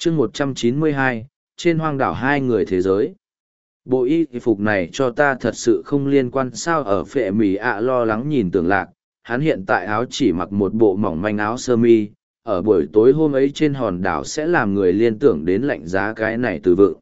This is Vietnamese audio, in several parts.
chương 192, trên hoang đảo hai người thế giới. Bộ y phục này cho ta thật sự không liên quan sao ở phệ mì ạ lo lắng nhìn Tưởng Lạc, hắn hiện tại áo chỉ mặc một bộ mỏng manh áo sơ mi, ở buổi tối hôm ấy trên hòn đảo sẽ làm người liên tưởng đến lạnh giá cái này từ vựng.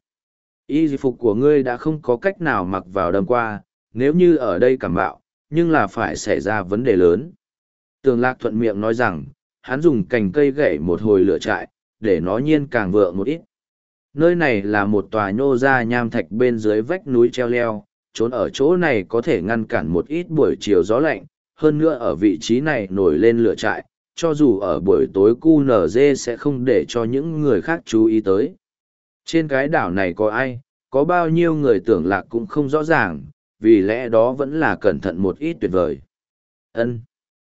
Y phục của ngươi đã không có cách nào mặc vào đêm qua, nếu như ở đây cảm bạo, nhưng là phải xảy ra vấn đề lớn. Tưởng Lạc thuận miệng nói rằng, hắn dùng cành cây gãy một hồi lửa trại, để nó nhiên càng vượng một ít. Nơi này là một tòa nhô ra nham thạch bên dưới vách núi treo leo, trốn ở chỗ này có thể ngăn cản một ít buổi chiều gió lạnh, hơn nữa ở vị trí này nổi lên lửa trại, cho dù ở buổi tối QNZ sẽ không để cho những người khác chú ý tới. Trên cái đảo này có ai, có bao nhiêu người Tưởng Lạc cũng không rõ ràng, vì lẽ đó vẫn là cẩn thận một ít tuyệt vời. Ân.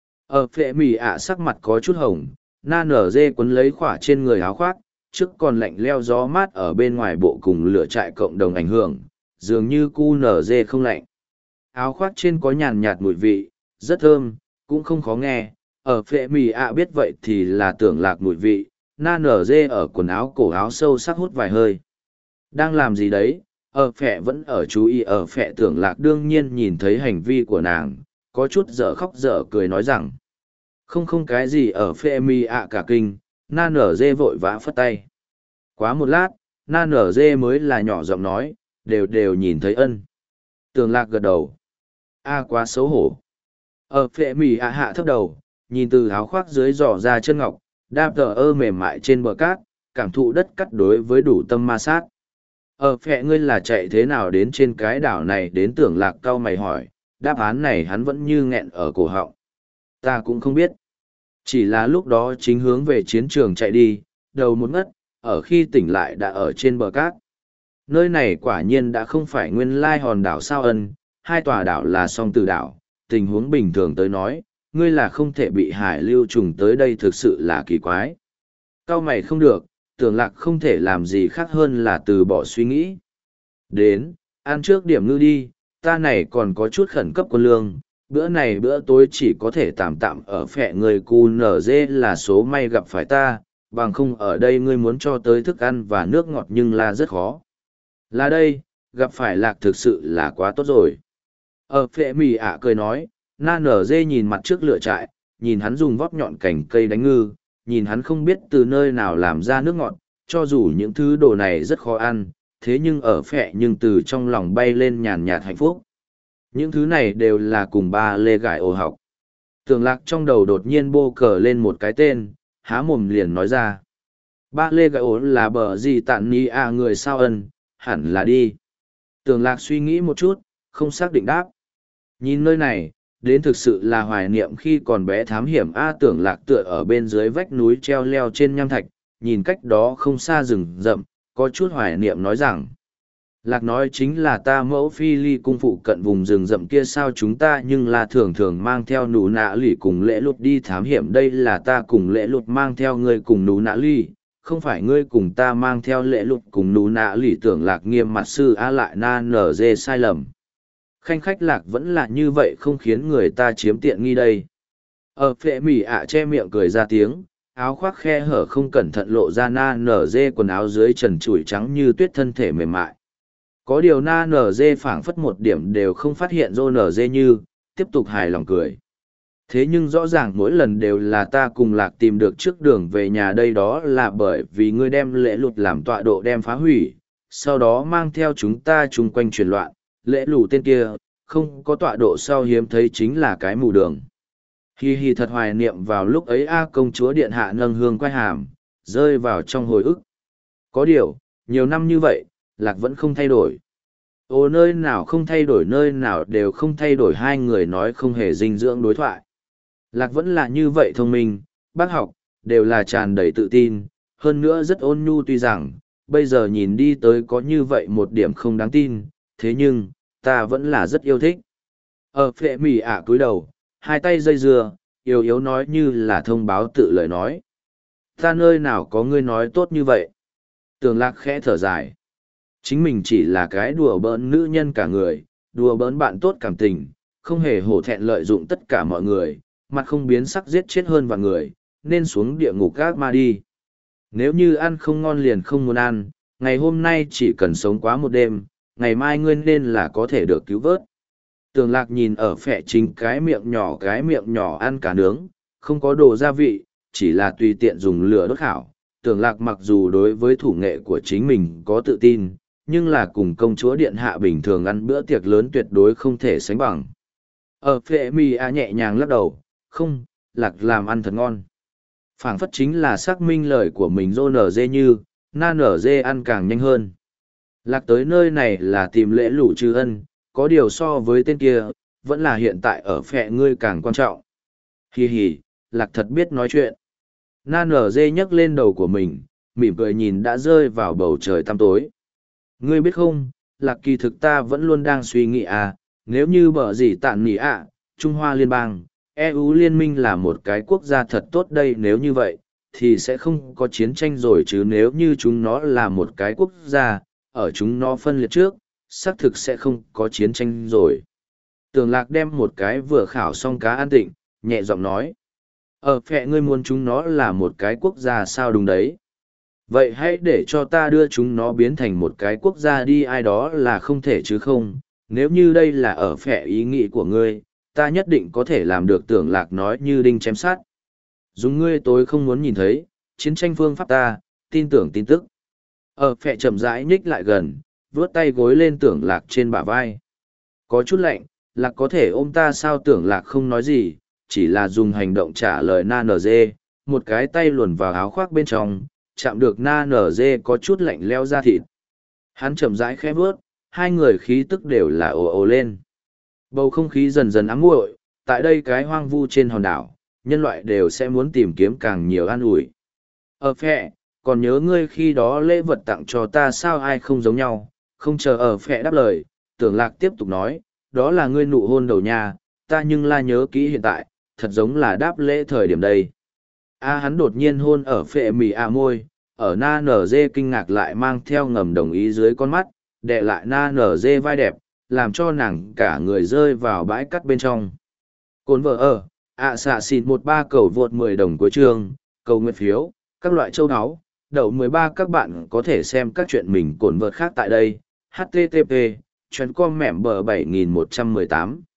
Ở phệ mì ạ sắc mặt có chút hồng, na nở dê quấn lấy khỏa trên người áo khoác, trước còn lạnh leo gió mát ở bên ngoài bộ cùng lửa trại cộng đồng ảnh hưởng, dường như QNZ không lạnh. Áo khoác trên có nhàn nhạt mùi vị, rất thơm, cũng không khó nghe, ở phệ mì ạ biết vậy thì là Tưởng Lạc mùi vị, na nở dê ở quần áo cổ áo sâu sắc hút vài hơi. Đang làm gì đấy? Ở phệ vẫn ở chú ý ở phệ Tưởng Lạc đương nhiên nhìn thấy hành vi của nàng, có chút dở khóc dở cười nói rằng, không cái gì ở phệ mì ạ cả kinh, na nở dê vội vã phất tay. Quá một lát, na nở dê mới là nhỏ giọng nói, đều nhìn thấy Ân. Tưởng Lạc gật đầu. Quá xấu hổ. Ở phệ mì ạ hạ thấp đầu, nhìn từ áo khoác dưới giỏ ra chân ngọc, đạp tờ mềm mại trên bờ cát, cảm thụ đất cắt đối với đủ tâm ma sát. Ở phệ ngươi là chạy thế nào đến trên cái đảo này đến Tưởng Lạc cau mày hỏi, đáp án này hắn vẫn như nghẹn ở cổ họng. Ta cũng không biết. Chỉ là lúc đó chính hướng về chiến trường chạy đi, đầu một ngất, ở khi tỉnh lại đã ở trên bờ cát. Nơi này quả nhiên đã không phải nguyên lai hòn đảo sao Ân, hai tòa đảo là song tử đảo, tình huống bình thường tới nói, ngươi là không thể bị hải lưu trùng tới đây thực sự là kỳ quái. Cao mày không được, Tưởng Lạc không thể làm gì khác hơn là từ bỏ suy nghĩ. Đến, ăn trước điểm ngư đi, ta này còn có chút khẩn cấp quân lương, bữa này bữa tối chỉ có thể tạm tạm ở phệ người QNZ là số may gặp phải ta, bằng không ở đây ngươi muốn cho tới thức ăn và nước ngọt nhưng là rất khó. Là đây, gặp phải Lạc thực sự là quá tốt rồi. Ở phệ mì ạ cười nói, na nở dê nhìn mặt trước lửa trại, nhìn hắn dùng vóp nhọn cành cây đánh ngư, nhìn hắn không biết từ nơi nào làm ra nước ngọt, cho dù những thứ đồ này rất khó ăn, thế nhưng ở phệ nhưng từ trong lòng bay lên nhàn nhạt hạnh phúc. Những thứ này đều là cùng ba lê gải ổ học. Tưởng Lạc trong đầu đột nhiên bô cờ lên một cái tên, há mồm liền nói ra. Ba lê gải ổ là bờ gì tạn ni người sao Ân, hẳn là đi. Tưởng Lạc suy nghĩ một chút, không xác định đáp. Nhìn nơi này, đến thực sự là hoài niệm khi còn bé thám hiểm Tưởng Lạc tựa ở bên dưới vách núi treo leo trên nham thạch, nhìn cách đó không xa rừng rậm, có chút hoài niệm nói rằng. Lạc nói chính là ta mẫu phi ly cung phụ cận vùng rừng rậm kia sao chúng ta nhưng là thường thường mang theo nụ nạ lỉ cùng lễ lụt đi thám hiểm đây là ta cùng lễ lụt mang theo ngươi cùng nụ nạ lỉ, không phải ngươi cùng ta mang theo lễ lụt cùng nụ nạ lỉ Tưởng Lạc nghiêm mặt sư lại na nở dê sai lầm. Khanh khách Lạc vẫn là như vậy không khiến người ta chiếm tiện nghi đây. Ở phệ mỉ che miệng cười ra tiếng, áo khoác khe hở không cẩn thận lộ ra na nở dê quần áo dưới trần trụi trắng như tuyết thân thể mềm mại. Có điều na nở dê phảng phất một điểm đều không phát hiện rô nở dê như, tiếp tục hài lòng cười. Thế nhưng rõ ràng mỗi lần đều là ta cùng Lạc tìm được trước đường về nhà đây đó là bởi vì ngươi đem lễ lụt làm tọa độ đem phá hủy, sau đó mang theo chúng ta chung quanh truyền loạn, lễ lù tên kia, không có tọa độ sau hiếm thấy chính là cái mù đường. Hi hi thật hoài niệm vào lúc ấy công chúa điện hạ nâng hương quay hàm, rơi vào trong hồi ức. Có điều, nhiều năm như vậy, Lạc vẫn không thay đổi. Nơi nào không thay đổi nơi nào đều không thay đổi hai người nói không hề dinh dưỡng đối thoại. Lạc vẫn là như vậy thông minh, bác học, đều là tràn đầy tự tin, hơn nữa rất ôn nhu tuy rằng, bây giờ nhìn đi tới có như vậy một điểm không đáng tin, thế nhưng, ta vẫn là rất yêu thích. Ở phệ mỉ cúi đầu, hai tay dây dưa, yếu yếu nói như là thông báo tự lời nói. Ta nơi nào có ngươi nói tốt như vậy? Tưởng Lạc khẽ thở dài. Chính mình chỉ là cái đùa bỡn nữ nhân cả người, đùa bỡn bạn tốt cảm tình, không hề hổ thẹn lợi dụng tất cả mọi người, mặt không biến sắc giết chết hơn vạn người, nên xuống địa ngục gác ma đi. Nếu như ăn không ngon liền không muốn ăn, ngày hôm nay chỉ cần sống quá một đêm, ngày mai ngươi nên là có thể được cứu vớt. Tường lạc nhìn ở phẹ chính cái miệng nhỏ ăn cá nướng, không có đồ gia vị, chỉ là tùy tiện dùng lửa đốt khảo. Tường lạc mặc dù đối với thủ nghệ của chính mình có tự tin, nhưng là cùng công chúa điện hạ bình thường ăn bữa tiệc lớn tuyệt đối không thể sánh bằng. Ở phệ mì a nhẹ nhàng lắc đầu, không, lạc làm ăn thật ngon. Phảng phất chính là xác minh lời của mình rô nở dê như, na nở dê ăn càng nhanh hơn. Lạc tới nơi này là tìm lễ lũ trừ ân, có điều so với tên kia, vẫn là hiện tại ở phệ ngươi càng quan trọng. Hì hì, lạc thật biết nói chuyện. Na nở dê nhấc lên đầu của mình, mỉm cười nhìn đã rơi vào bầu trời tăm tối. Ngươi biết không, lạc kỳ thực ta vẫn luôn đang suy nghĩ nếu như bở gì tạn nỉ Trung Hoa Liên bang, EU liên minh là một cái quốc gia thật tốt đây, nếu như vậy, thì sẽ không có chiến tranh rồi chứ, nếu như chúng nó là một cái quốc gia, ở chúng nó phân liệt trước, xác thực sẽ không có chiến tranh rồi. Tường lạc đem một cái vừa khảo xong cá an tịnh, nhẹ giọng nói. Ở phẹ ngươi muốn chúng nó là một cái quốc gia sao đúng đấy. Vậy hãy để cho ta đưa chúng nó biến thành một cái quốc gia đi, ai đó là không thể chứ không, nếu như đây là ở phẹ ý nghĩ của ngươi, ta nhất định có thể làm được. Tưởng lạc nói như đinh chém sát. Dùng ngươi tối không muốn nhìn thấy, chiến tranh phương pháp ta, tin tưởng tin tức. Ở phẹ chậm rãi nhích lại gần, vướt tay gối lên tưởng lạc trên bả vai. Có chút lạnh, lạc có thể ôm ta sao? Tưởng lạc không nói gì, chỉ là dùng hành động trả lời na nở dê, một cái tay luồn vào áo khoác bên trong, chạm được na nở dê có chút lạnh leo ra thịt. Hắn chậm rãi khẽ vướt, hai người khí tức đều là ồ ồ lên. Bầu không khí dần dần ám nguội, tại đây cái hoang vu trên hòn đảo, nhân loại đều sẽ muốn tìm kiếm càng nhiều an ủi. Ở phẹ, còn nhớ ngươi khi đó lễ vật tặng cho ta sao? Ai không giống nhau? Không chờ ở phẹ đáp lời, tưởng lạc tiếp tục nói, đó là ngươi nụ hôn đầu nhà, ta nhưng la nhớ kỹ hiện tại, thật giống là đáp lễ thời điểm đây. Hắn đột nhiên hôn ở phệ mì môi, ở na nở dê kinh ngạc lại mang theo ngầm đồng ý dưới con mắt, đè lại na nở dê vai đẹp, làm cho nàng cả người rơi vào bãi cắt bên trong. Cồn vợ ở, xạ xịt 13 cầu vượt 10 đồng cuối chương, cầu nguyện phiếu, các loại châu áo, đậu 13. Các bạn có thể xem các chuyện mình cồn vợt khác tại đây. HTTP, chuyến com mẻm bờ 7118.